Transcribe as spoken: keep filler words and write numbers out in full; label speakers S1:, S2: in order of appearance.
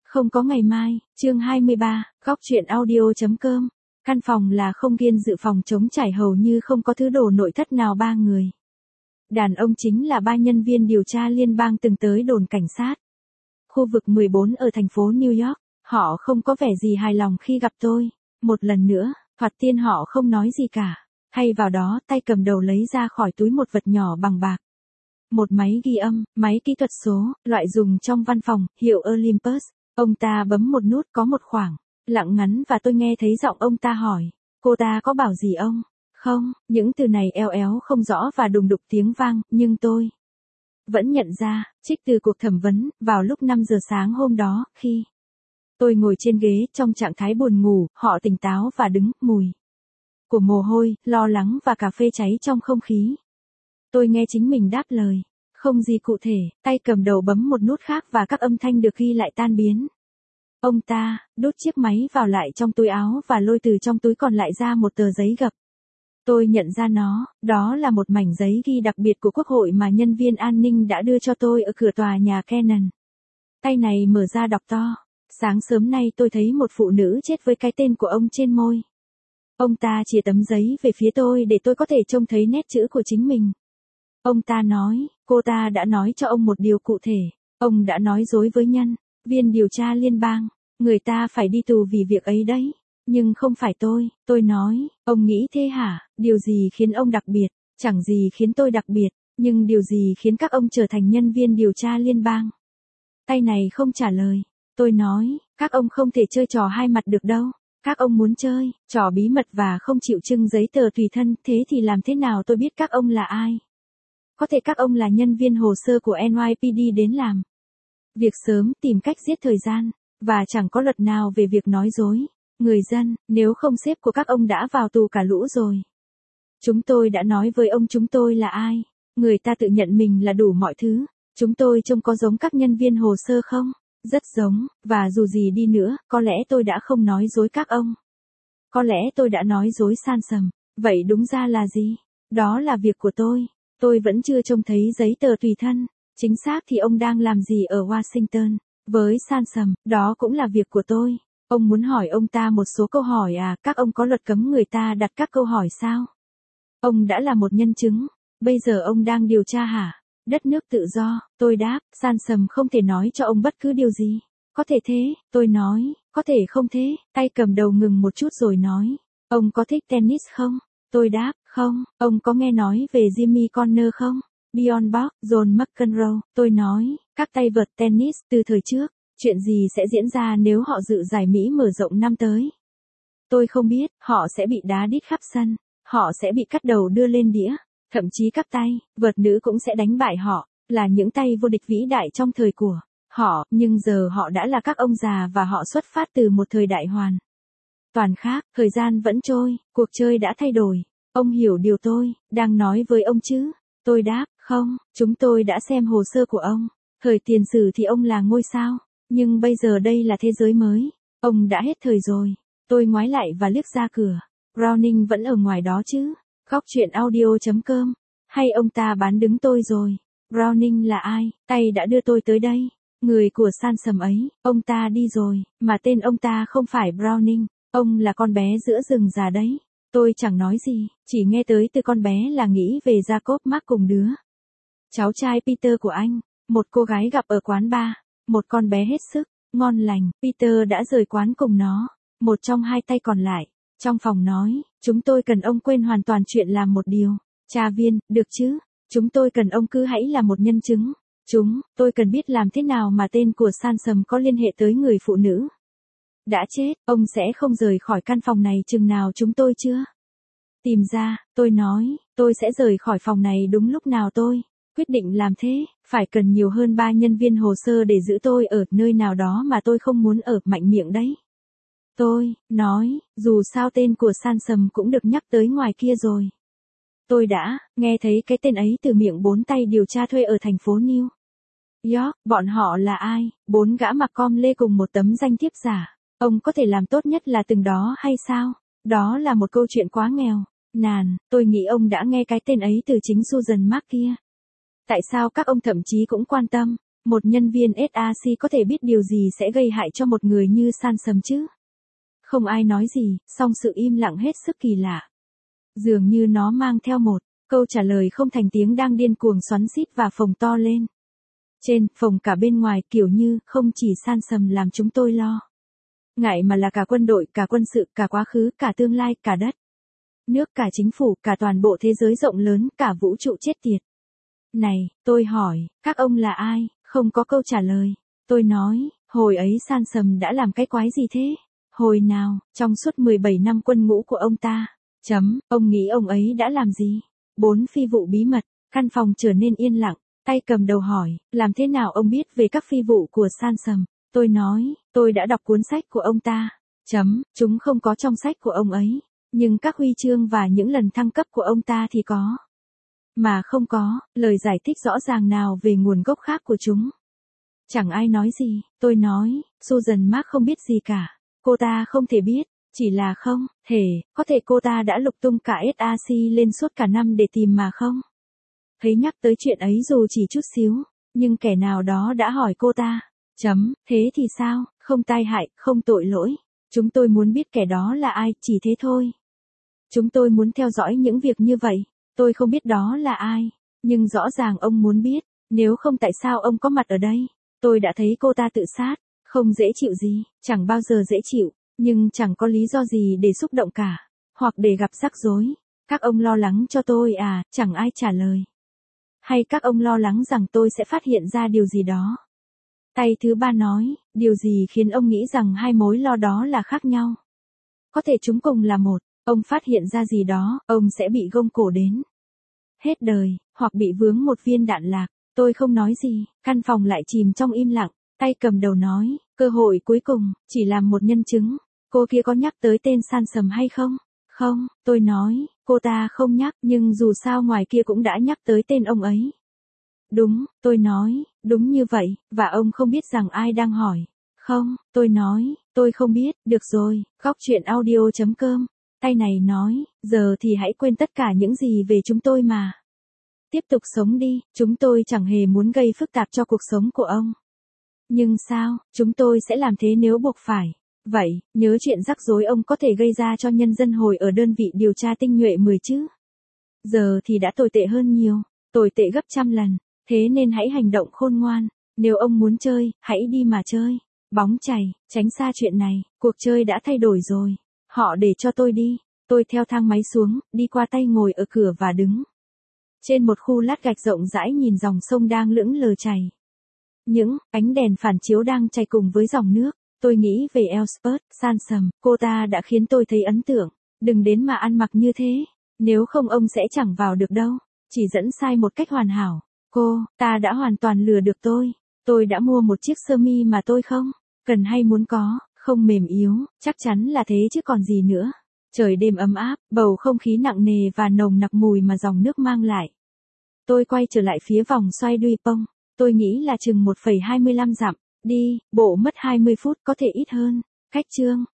S1: Không có ngày mai, chương hai mươi ba, góc truyện audio.com. Căn phòng là không gian dự phòng trống trải hầu như không có thứ đồ nội thất nào ba người. Đàn ông chính là ba nhân viên điều tra liên bang từng tới đồn cảnh sát. Khu vực mười bốn ở thành phố New York, họ không có vẻ gì hài lòng khi gặp tôi. Một lần nữa, thoạt tiên họ không nói gì cả. Thay vào đó tay cầm đầu lấy ra khỏi túi một vật nhỏ bằng bạc. Một máy ghi âm, máy kỹ thuật số, loại dùng trong văn phòng, hiệu Olympus. Ông ta bấm một nút có một khoảng lặng ngắn và tôi nghe thấy giọng ông ta hỏi, cô ta có bảo gì ông? Không, những từ này eo éo không rõ và đùng đục tiếng vang, nhưng tôi vẫn nhận ra, trích từ cuộc thẩm vấn, vào lúc năm giờ sáng hôm đó, khi tôi ngồi trên ghế trong trạng thái buồn ngủ, họ tỉnh táo và đứng, mùi của mồ hôi, lo lắng và cà phê cháy trong không khí. Tôi nghe chính mình đáp lời. Không gì cụ thể, tay cầm đầu bấm một nút khác và các âm thanh được ghi lại tan biến. Ông ta, đút chiếc máy vào lại trong túi áo và lôi từ trong túi còn lại ra một tờ giấy gập. Tôi nhận ra nó, đó là một mảnh giấy ghi đặc biệt của Quốc hội mà nhân viên an ninh đã đưa cho tôi ở cửa tòa nhà Kennan. Tay này mở ra đọc to. Sáng sớm nay tôi thấy một phụ nữ chết với cái tên của ông trên môi. Ông ta chìa tấm giấy về phía tôi để tôi có thể trông thấy nét chữ của chính mình. Ông ta nói, cô ta đã nói cho ông một điều cụ thể. Ông đã nói dối với nhân viên điều tra liên bang. Người ta phải đi tù vì việc ấy đấy. Nhưng không phải tôi, tôi nói, ông nghĩ thế hả? Điều gì khiến ông đặc biệt? Chẳng gì khiến tôi đặc biệt, nhưng điều gì khiến các ông trở thành nhân viên điều tra liên bang? Tay này không trả lời. Tôi nói, các ông không thể chơi trò hai mặt được đâu. Các ông muốn chơi trò bí mật và không chịu trưng giấy tờ tùy thân, thế thì làm thế nào tôi biết các ông là ai? Có thể các ông là nhân viên hồ sơ của en y pê đê đến làm việc sớm, tìm cách giết thời gian, và chẳng có luật nào về việc nói dối. Người dân, nếu không sếp của các ông đã vào tù cả lũ rồi. Chúng tôi đã nói với ông chúng tôi là ai. Người ta tự nhận mình là đủ mọi thứ. Chúng tôi trông có giống các nhân viên hồ sơ không? Rất giống, và dù gì đi nữa, có lẽ tôi đã không nói dối các ông. Có lẽ tôi đã nói dối san sầm. Vậy đúng ra là gì? Đó là việc của tôi. Tôi vẫn chưa trông thấy giấy tờ tùy thân. Chính xác thì ông đang làm gì ở Washington? Với san sầm, đó cũng là việc của tôi. Ông muốn hỏi ông ta một số câu hỏi à? Các ông có luật cấm người ta đặt các câu hỏi sao? Ông đã là một nhân chứng. Bây giờ ông đang điều tra hả? Đất nước tự do, tôi đáp, san sầm không thể nói cho ông bất cứ điều gì. Có thể thế, tôi nói, có thể không thế. Tay cầm đầu ngừng một chút rồi nói, ông có thích tennis không? Tôi đáp, không. Ông có nghe nói về Jimmy Connor không? Bjorn Borg, John McEnroe. Tôi nói, các tay vợt tennis từ thời trước. Chuyện gì sẽ diễn ra nếu họ dự giải Mỹ mở rộng năm tới? Tôi không biết, họ sẽ bị đá đít khắp sân. Họ sẽ bị cắt đầu đưa lên đĩa. Thậm chí các tay vợt nữ cũng sẽ đánh bại họ. Là những tay vô địch vĩ đại trong thời của họ. Nhưng giờ họ đã là các ông già và họ xuất phát từ một thời đại hoàn toàn khác. Thời gian vẫn trôi, cuộc chơi đã thay đổi. Ông hiểu điều tôi đang nói với ông chứ? Tôi đáp, không, chúng tôi đã xem hồ sơ của ông. Thời tiền sử thì ông là ngôi sao. Nhưng bây giờ đây là thế giới mới. Ông đã hết thời rồi. Tôi ngoái lại và liếc ra cửa. Browning vẫn ở ngoài đó chứ? Góc truyện audio.com. Hay ông ta bán đứng tôi rồi? Browning là ai? Tay đã đưa tôi tới đây. Người của san sầm ấy. Ông ta đi rồi. Mà tên ông ta không phải Browning. Ông là con bé giữa rừng già đấy. Tôi chẳng nói gì. Chỉ nghe tới từ con bé là nghĩ về Jacob Mark cùng đứa cháu trai Peter của anh. Một cô gái gặp ở quán bar. Một con bé hết sức ngon lành. Peter đã rời quán cùng nó. Một trong hai tay còn lại trong phòng nói, chúng tôi cần ông quên hoàn toàn chuyện làm một điều. Tra viên, được chứ? Chúng tôi cần ông cứ hãy là một nhân chứng. Chúng, tôi cần biết làm thế nào mà tên của san sầm có liên hệ tới người phụ nữ đã chết. Ông sẽ không rời khỏi căn phòng này chừng nào chúng tôi chưa tìm ra. Tôi nói, tôi sẽ rời khỏi phòng này đúng lúc nào tôi quyết định làm thế. Phải cần nhiều hơn ba nhân viên hồ sơ để giữ tôi ở nơi nào đó mà tôi không muốn ở. Mạnh miệng đấy. Tôi nói, dù sao tên của san sầm cũng được nhắc tới ngoài kia rồi. Tôi đã nghe thấy cái tên ấy từ miệng bốn tay điều tra thuê ở thành phố New York. Bọn họ là ai? Bốn gã mặc com lê cùng một tấm danh thiếp giả. Ông có thể làm tốt nhất là từng đó hay sao? Đó là một câu chuyện quá nghèo nàn. Tôi nghĩ ông đã nghe cái tên ấy từ chính Susan Mark kia. Tại sao các ông thậm chí cũng quan tâm? Một nhân viên ét a xê có thể biết điều gì sẽ gây hại cho một người như Sansom chứ? Không ai nói gì, song sự im lặng hết sức kỳ lạ. Dường như nó mang theo một câu trả lời không thành tiếng đang điên cuồng xoắn xít và phồng to lên. Trên, phồng cả bên ngoài kiểu như, không chỉ Sansom làm chúng tôi lo. Ngại mà là cả quân đội, cả quân sự, cả quá khứ, cả tương lai, cả đất. Nước, cả chính phủ, cả toàn bộ thế giới rộng lớn, cả vũ trụ chết tiệt. Này, tôi hỏi, các ông là ai? Không có câu trả lời. Tôi nói, hồi ấy Sansom đã làm cái quái gì thế? Hồi nào, trong suốt mười bảy năm quân ngũ của ông ta. Chấm, ông nghĩ ông ấy đã làm gì? Bốn phi vụ bí mật, căn phòng trở nên yên lặng, tay cầm đầu hỏi, làm thế nào ông biết về các phi vụ của Sansom? Tôi nói, tôi đã đọc cuốn sách của ông ta. Chấm, chúng không có trong sách của ông ấy, nhưng các huy chương và những lần thăng cấp của ông ta thì có. Mà không có, lời giải thích rõ ràng nào về nguồn gốc khác của chúng. Chẳng ai nói gì, tôi nói, Susan Mark không biết gì cả. Cô ta không thể biết, chỉ là không thể, có thể cô ta đã lục tung cả ét a xê lên suốt cả năm để tìm mà không. Thấy nhắc tới chuyện ấy dù chỉ chút xíu, nhưng kẻ nào đó đã hỏi cô ta. Chấm, thế thì sao, không tai hại, không tội lỗi. Chúng tôi muốn biết kẻ đó là ai, chỉ thế thôi. Chúng tôi muốn theo dõi những việc như vậy. Tôi không biết đó là ai, nhưng rõ ràng ông muốn biết, nếu không tại sao ông có mặt ở đây. Tôi đã thấy cô ta tự sát, không dễ chịu gì, chẳng bao giờ dễ chịu, nhưng chẳng có lý do gì để xúc động cả, hoặc để gặp rắc rối. Các ông lo lắng cho tôi à, chẳng ai trả lời. Hay các ông lo lắng rằng tôi sẽ phát hiện ra điều gì đó. Tay thứ ba nói, điều gì khiến ông nghĩ rằng hai mối lo đó là khác nhau? Có thể chúng cùng là một, ông phát hiện ra gì đó, ông sẽ bị gông cổ đến hết đời, hoặc bị vướng một viên đạn lạc. Tôi không nói gì, căn phòng lại chìm trong im lặng, tay cầm đầu nói, cơ hội cuối cùng, chỉ làm một nhân chứng. Cô kia có nhắc tới tên Sansom hay không? Không, tôi nói, cô ta không nhắc, nhưng dù sao ngoài kia cũng đã nhắc tới tên ông ấy. Đúng, tôi nói, đúng như vậy, và ông không biết rằng ai đang hỏi. Không, tôi nói, tôi không biết, được rồi, góc chuyện audio chấm com. Tay này nói, giờ thì hãy quên tất cả những gì về chúng tôi mà. Tiếp tục sống đi, chúng tôi chẳng hề muốn gây phức tạp cho cuộc sống của ông. Nhưng sao, chúng tôi sẽ làm thế nếu buộc phải. Vậy, nhớ chuyện rắc rối ông có thể gây ra cho nhân dân hồi ở đơn vị điều tra tinh nhuệ mười chứ. Giờ thì đã tồi tệ hơn nhiều, tồi tệ gấp trăm lần, thế nên hãy hành động khôn ngoan. Nếu ông muốn chơi, hãy đi mà chơi. Bóng chày, tránh xa chuyện này, cuộc chơi đã thay đổi rồi. Họ để cho tôi đi, tôi theo thang máy xuống, đi qua tay ngồi ở cửa và đứng trên một khu lát gạch rộng rãi nhìn dòng sông đang lững lờ chảy. Những ánh đèn phản chiếu đang chảy cùng với dòng nước. Tôi nghĩ về Elspeth, Sansom, cô ta đã khiến tôi thấy ấn tượng. Đừng đến mà ăn mặc như thế, nếu không ông sẽ chẳng vào được đâu. Chỉ dẫn sai một cách hoàn hảo. Cô, ta đã hoàn toàn lừa được tôi. Tôi đã mua một chiếc sơ mi mà tôi không cần hay muốn có, không mềm yếu, chắc chắn là thế chứ còn gì nữa. Trời đêm ấm áp, bầu không khí nặng nề và nồng nặc mùi mà dòng nước mang lại. Tôi quay trở lại phía vòng xoay Duy Pông. Tôi nghĩ là chừng một phẩy hai mươi lăm dặm. Đi, bộ mất hai mươi phút có thể ít hơn. Cách chương